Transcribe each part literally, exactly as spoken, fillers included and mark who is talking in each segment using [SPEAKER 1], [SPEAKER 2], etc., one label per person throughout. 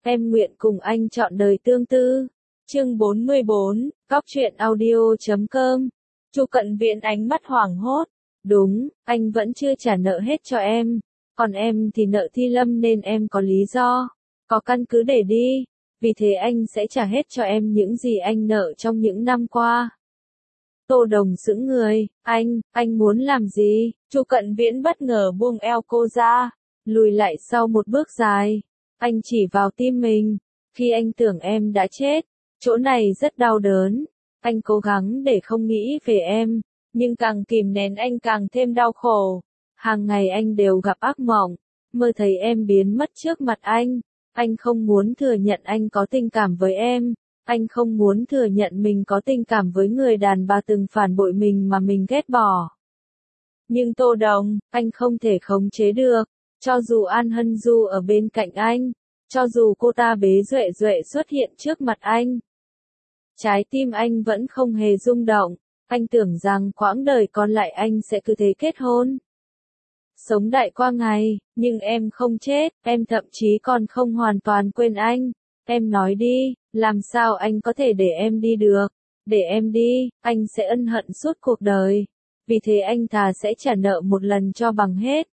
[SPEAKER 1] em nguyện cùng anh trọn đời tương tư. Chương bốn mươi bốn, Cóc truyện audio chấm com. Chu Cận Viễn ánh mắt hoảng hốt. Đúng, anh vẫn chưa trả nợ hết cho em. Còn em thì nợ Thi Lâm nên em có lý do, có căn cứ để đi. Vì thế anh sẽ trả hết cho em những gì anh nợ trong những năm qua. Tô Đồng sững người, anh, anh muốn làm gì? Chu Cận Viễn bất ngờ buông eo cô ra, lùi lại sau một bước dài. Anh chỉ vào tim mình, khi anh tưởng em đã chết, chỗ này rất đau đớn. Anh cố gắng để không nghĩ về em, nhưng càng kìm nén anh càng thêm đau khổ. Hàng ngày anh đều gặp ác mộng, mơ thấy em biến mất trước mặt anh. Anh không muốn thừa nhận anh có tình cảm với em. Anh không muốn thừa nhận mình có tình cảm với người đàn bà từng phản bội mình mà mình ghét bỏ. Nhưng Tô Đồng, anh không thể khống chế được. Cho dù An Hân Du ở bên cạnh anh, cho dù cô ta bế Duệ Duệ xuất hiện trước mặt anh, trái tim anh vẫn không hề rung động. Anh tưởng rằng quãng đời còn lại anh sẽ cứ thế kết hôn, sống đại qua ngày, nhưng em không chết, em thậm chí còn không hoàn toàn quên anh. Em nói đi, làm sao anh có thể để em đi được? Để em đi, anh sẽ ân hận suốt cuộc đời. Vì thế anh thà sẽ trả nợ một lần cho bằng hết.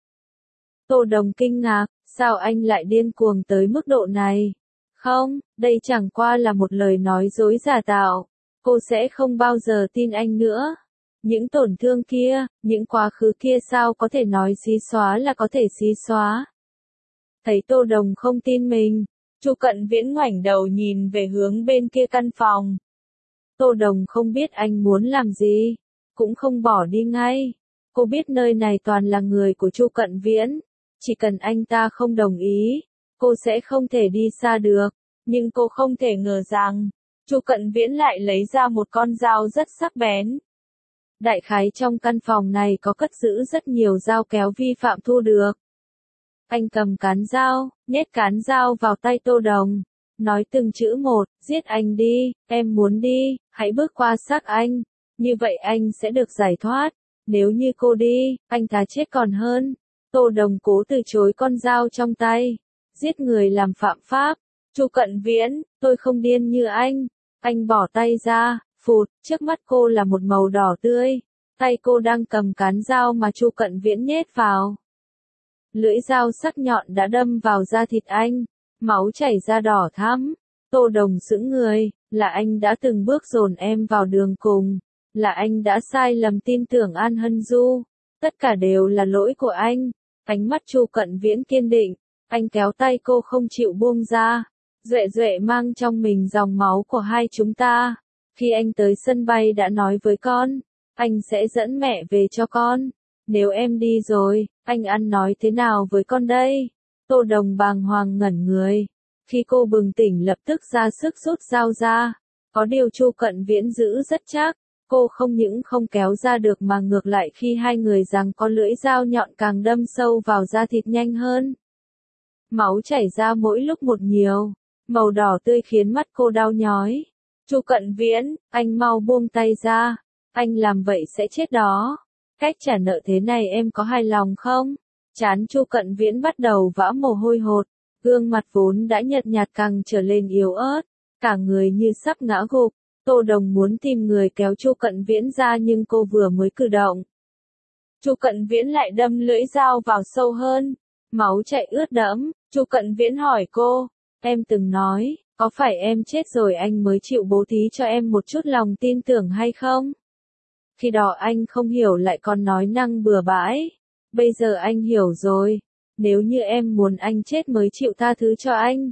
[SPEAKER 1] Tô Đồng kinh ngạc, sao anh lại điên cuồng tới mức độ này? Không, đây chẳng qua là một lời nói dối giả tạo. Cô sẽ không bao giờ tin anh nữa. Những tổn thương kia, những quá khứ kia sao có thể nói xí xóa là có thể xí xóa. Thấy Tô Đồng không tin mình, Chu Cận Viễn ngoảnh đầu nhìn về hướng bên kia căn phòng. Tô Đồng không biết anh muốn làm gì, cũng không bỏ đi ngay. Cô biết nơi này toàn là người của Chu Cận Viễn, chỉ cần anh ta không đồng ý, cô sẽ không thể đi xa được. Nhưng cô không thể ngờ rằng, Chu Cận Viễn lại lấy ra một con dao rất sắc bén. Đại khái trong căn phòng này có cất giữ rất nhiều dao kéo vi phạm thu được. Anh cầm cán dao, nhét cán dao vào tay Tô Đồng, nói từng chữ một, giết anh đi, em muốn đi, hãy bước qua xác anh, như vậy anh sẽ được giải thoát. Nếu như cô đi, anh thà chết còn hơn. Tô Đồng cố từ chối con dao trong tay. Giết người làm phạm pháp. Chu Cận Viễn, tôi không điên như anh. Anh bỏ tay ra, phụt, trước mắt cô là một màu đỏ tươi. Tay cô đang cầm cán dao mà Chu Cận Viễn nhét vào. Lưỡi dao sắc nhọn đã đâm vào da thịt anh, máu chảy ra đỏ thắm. Tô Đồng sững người, là anh đã từng bước dồn em vào đường cùng, là anh đã sai lầm tin tưởng An Hân Du, tất cả đều là lỗi của anh. Ánh mắt Chu Cận Viễn kiên định, anh kéo tay cô không chịu buông ra. Duệ Duệ mang trong mình dòng máu của hai chúng ta. Khi anh tới sân bay đã nói với con, anh sẽ dẫn mẹ về cho con. Nếu em đi rồi, anh ăn nói thế nào với con đây? Tô Đồng bàng hoàng ngẩn người. Khi cô bừng tỉnh lập tức ra sức rút dao ra. Có điều Chu Cận Viễn giữ rất chắc. Cô không những không kéo ra được mà ngược lại khi hai người giằng co lưỡi dao nhọn càng đâm sâu vào da thịt nhanh hơn. Máu chảy ra mỗi lúc một nhiều. Màu đỏ tươi khiến mắt cô đau nhói. Chu Cận Viễn, anh mau buông tay ra. Anh làm vậy sẽ chết đó. Cách trả nợ thế này em có hài lòng không? Trán Chu Cận Viễn bắt đầu vã mồ hôi hột. Gương mặt vốn đã nhợt nhạt càng trở lên yếu ớt. Cả người như sắp ngã gục. Tô Đồng muốn tìm người kéo Chu Cận Viễn ra nhưng cô vừa mới cử động. Chu Cận Viễn lại đâm lưỡi dao vào sâu hơn. Máu chảy ướt đẫm. Chu Cận Viễn hỏi cô. Em từng nói, có phải em chết rồi anh mới chịu bố thí cho em một chút lòng tin tưởng hay không? Khi đó anh không hiểu lại còn nói năng bừa bãi. Bây giờ anh hiểu rồi. Nếu như em muốn anh chết mới chịu tha thứ cho anh,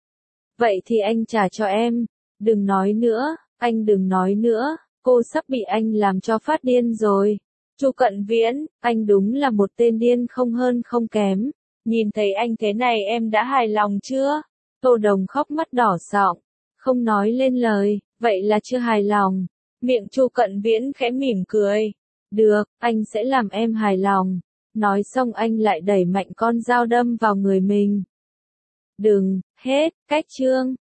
[SPEAKER 1] vậy thì anh trả cho em. Đừng nói nữa, anh đừng nói nữa. Cô sắp bị anh làm cho phát điên rồi. Chu Cận Viễn, anh đúng là một tên điên không hơn không kém. Nhìn thấy anh thế này em đã hài lòng chưa? Tô Đồng khóc mắt đỏ sọng, không nói lên lời. Vậy là chưa hài lòng. Miệng Chu Cận Viễn khẽ mỉm cười. Được, anh sẽ làm em hài lòng. Nói xong anh lại đẩy mạnh con dao đâm vào người mình. Đừng, hết, cách chương.